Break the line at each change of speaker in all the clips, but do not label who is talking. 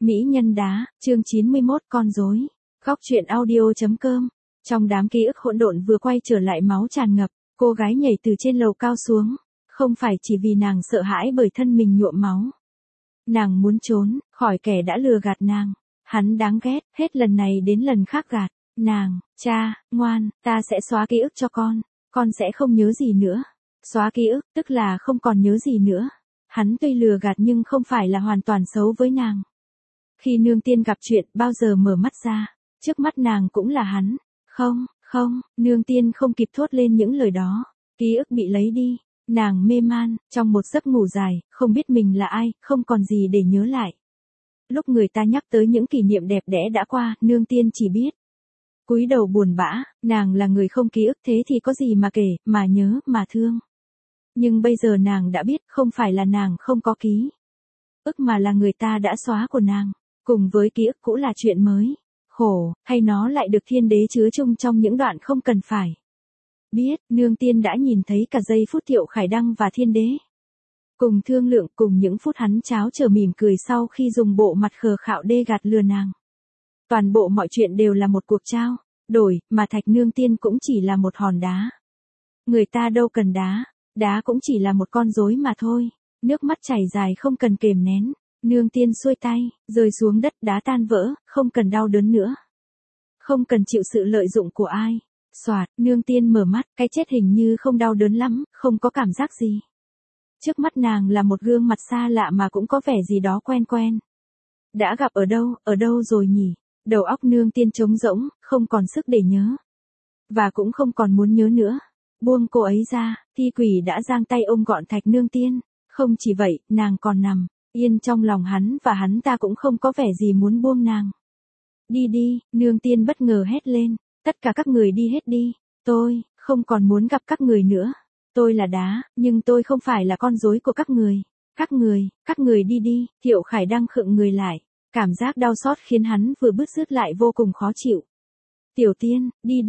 Mỹ nhân đá, chương 91 con rối. Góc truyện audio.com. Trong đám ký ức hỗn độn vừa quay trở lại máu tràn ngập, cô gái nhảy từ trên lầu cao xuống, không phải chỉ vì nàng sợ hãi bởi thân mình nhuộm máu. Nàng muốn trốn khỏi kẻ đã lừa gạt nàng. Hắn đáng ghét, hết lần này đến lần khác gạt nàng. Cha, ngoan, ta sẽ xóa ký ức cho con sẽ không nhớ gì nữa. Xóa ký ức, tức là không còn nhớ gì nữa. Hắn tuy lừa gạt nhưng không phải là hoàn toàn xấu với nàng. Khi nương tiên gặp chuyện bao giờ mở mắt ra, trước mắt nàng cũng là hắn. Không, nương tiên không kịp thốt lên những lời đó. Ký ức bị lấy đi, nàng mê man, trong một giấc ngủ dài, không biết mình là ai, không còn gì để nhớ lại. Lúc người ta nhắc tới những kỷ niệm đẹp đẽ đã qua, nương tiên chỉ biết cúi đầu buồn bã, nàng là người không ký ức thế thì có gì mà kể, mà nhớ, mà thương. Nhưng bây giờ nàng đã biết không phải là nàng không có ký ức mà là người ta đã xóa của nàng. Cùng với ký ức cũ là chuyện mới. Khổ, hay nó lại được thiên đế chứa chung trong những đoạn không cần phải biết. Nương tiên đã nhìn thấy cả giây phút Thiệu Khải Đăng và thiên đế cùng thương lượng, cùng những phút hắn cháo chờ mỉm cười sau khi dùng bộ mặt khờ khạo đê gạt lừa nàng. Toàn bộ mọi chuyện đều là một cuộc trao đổi, mà Thạch nương tiên cũng chỉ là một hòn đá. Người ta đâu cần đá cũng chỉ là một con rối mà thôi. Nước mắt chảy dài không cần kềm nén. Nương tiên xuôi tay, rơi xuống đất, đá tan vỡ, không cần đau đớn nữa. Không cần chịu sự lợi dụng của ai. Soạt, nương tiên mở mắt, cái chết hình như không đau đớn lắm, không có cảm giác gì. Trước mắt nàng là một gương mặt xa lạ mà cũng có vẻ gì đó quen quen. Đã gặp ở đâu rồi nhỉ? Đầu óc nương tiên trống rỗng, không còn sức để nhớ. Và cũng không còn muốn nhớ nữa. Buông cô ấy ra, thi quỷ đã giang tay ôm gọn Thạch nương tiên. Không chỉ vậy, nàng còn nằm yên trong lòng hắn và hắn ta cũng không có vẻ gì muốn buông nàng. Đi, nương tiên bất ngờ hét lên, tất cả các người đi hết đi, tôi không còn muốn gặp các người nữa. Tôi là đá, nhưng tôi không phải là con rối của các người. Các người đi, Thiệu Khải Đăng khựng người lại, cảm giác đau xót khiến hắn vừa bứt rứt lại vô cùng khó chịu. Tiểu tiên,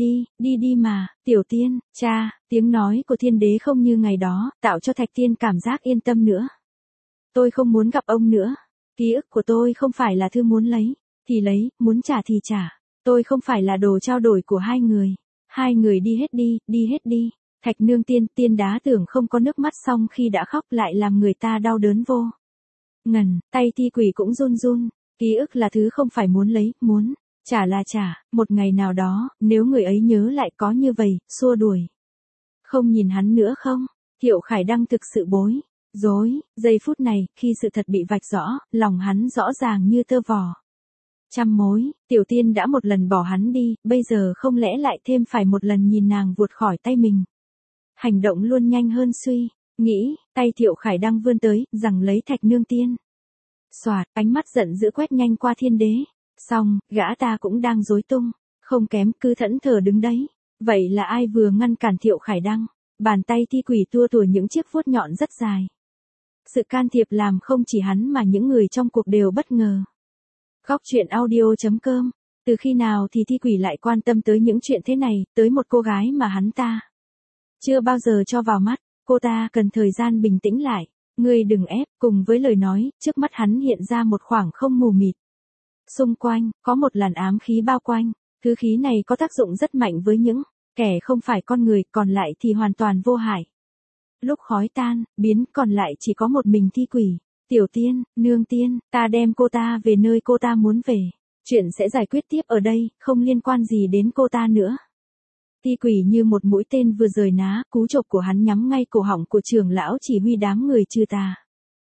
đi mà, tiểu tiên, cha, tiếng nói của thiên đế không như ngày đó, tạo cho Thạch tiên cảm giác yên tâm nữa. Tôi không muốn gặp ông nữa. Ký ức của tôi không phải là thứ muốn lấy thì lấy, muốn trả thì trả. Tôi không phải là đồ trao đổi của hai người. Hai người đi hết đi. Thạch nương tiên đá tưởng không có nước mắt xong khi đã khóc lại làm người ta đau đớn vô ngần, tay thi quỷ cũng run. Ký ức là thứ không phải muốn lấy, muốn trả là trả. Một ngày nào đó, nếu người ấy nhớ lại có như vậy, xua đuổi. Không nhìn hắn nữa không? Thiệu Khải Đăng thực sự bối rối. Giây phút này, khi sự thật bị vạch rõ, lòng hắn rõ ràng như tơ vò. Trăm mối, tiểu tiên đã một lần bỏ hắn đi, bây giờ không lẽ lại thêm phải một lần nhìn nàng vụt khỏi tay mình. Hành động luôn nhanh hơn suy nghĩ, tay Thiệu Khải Đăng vươn tới, giằng lấy Thạch nương tiên. Soạt, ánh mắt giận dữ quét nhanh qua thiên đế. Xong, gã ta cũng đang rối tung, không kém, cứ thẫn thờ đứng đấy. Vậy là ai vừa ngăn cản Thiệu Khải Đăng? Bàn tay thi quỷ tua tủa những chiếc vuốt nhọn rất dài. Sự can thiệp làm không chỉ hắn mà những người trong cuộc đều bất ngờ. Góc truyện audio.com. Từ khi nào thì thi quỷ lại quan tâm tới những chuyện thế này, tới một cô gái mà hắn ta chưa bao giờ cho vào mắt. Cô ta cần thời gian bình tĩnh lại. Ngươi đừng ép, cùng với lời nói, trước mắt hắn hiện ra một khoảng không mù mịt. Xung quanh, có một làn ám khí bao quanh. Thứ khí này có tác dụng rất mạnh với những kẻ không phải con người, còn lại thì hoàn toàn vô hại. Lúc khói tan, biến, còn lại chỉ có một mình thi quỷ. Tiểu tiên, nương tiên, ta đem cô ta về nơi cô ta muốn về. Chuyện sẽ giải quyết tiếp ở đây, không liên quan gì đến cô ta nữa. Thi quỷ như một mũi tên vừa rời ná, cú chộp của hắn nhắm ngay cổ họng của trưởng lão chỉ huy đám người trừ tà.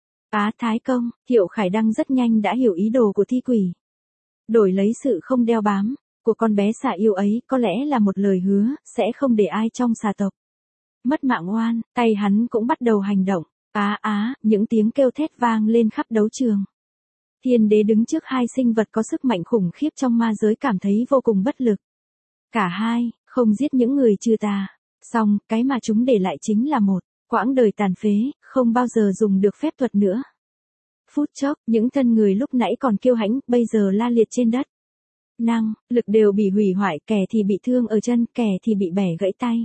Thái công, Thiệu Khải Đăng rất nhanh đã hiểu ý đồ của thi quỷ. Đổi lấy sự không đeo bám của con bé xà yêu ấy, có lẽ là một lời hứa, sẽ không để ai trong xà tộc mất mạng oan. Tay hắn cũng bắt đầu hành động. Những tiếng kêu thét vang lên khắp đấu trường. Thiên đế đứng trước hai sinh vật có sức mạnh khủng khiếp trong ma giới cảm thấy vô cùng bất lực. Cả hai, không giết những người trừ tà. Xong, cái mà chúng để lại chính là một quãng đời tàn phế, không bao giờ dùng được phép thuật nữa. Phút chốc, những thân người lúc nãy còn kiêu hãnh, bây giờ la liệt trên đất. Năng lực đều bị hủy hoại, kẻ thì bị thương ở chân, kẻ thì bị bẻ gãy tay.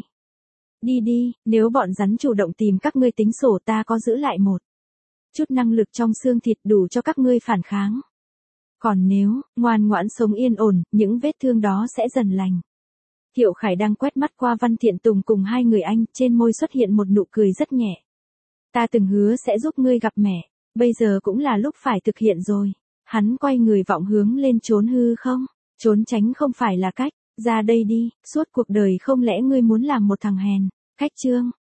Đi, nếu bọn rắn chủ động tìm các ngươi tính sổ, ta có giữ lại một chút năng lực trong xương thịt đủ cho các ngươi phản kháng. Còn nếu, ngoan ngoãn sống yên ổn, những vết thương đó sẽ dần lành. Thiệu Khải đang quét mắt qua Văn Thiện Tùng cùng hai người anh, trên môi xuất hiện một nụ cười rất nhẹ. Ta từng hứa sẽ giúp ngươi gặp mẹ, bây giờ cũng là lúc phải thực hiện rồi. Hắn quay người vọng hướng lên trốn hư không? Trốn tránh không phải là cách, ra đây đi, suốt cuộc đời không lẽ ngươi muốn làm một thằng hèn. Khách chương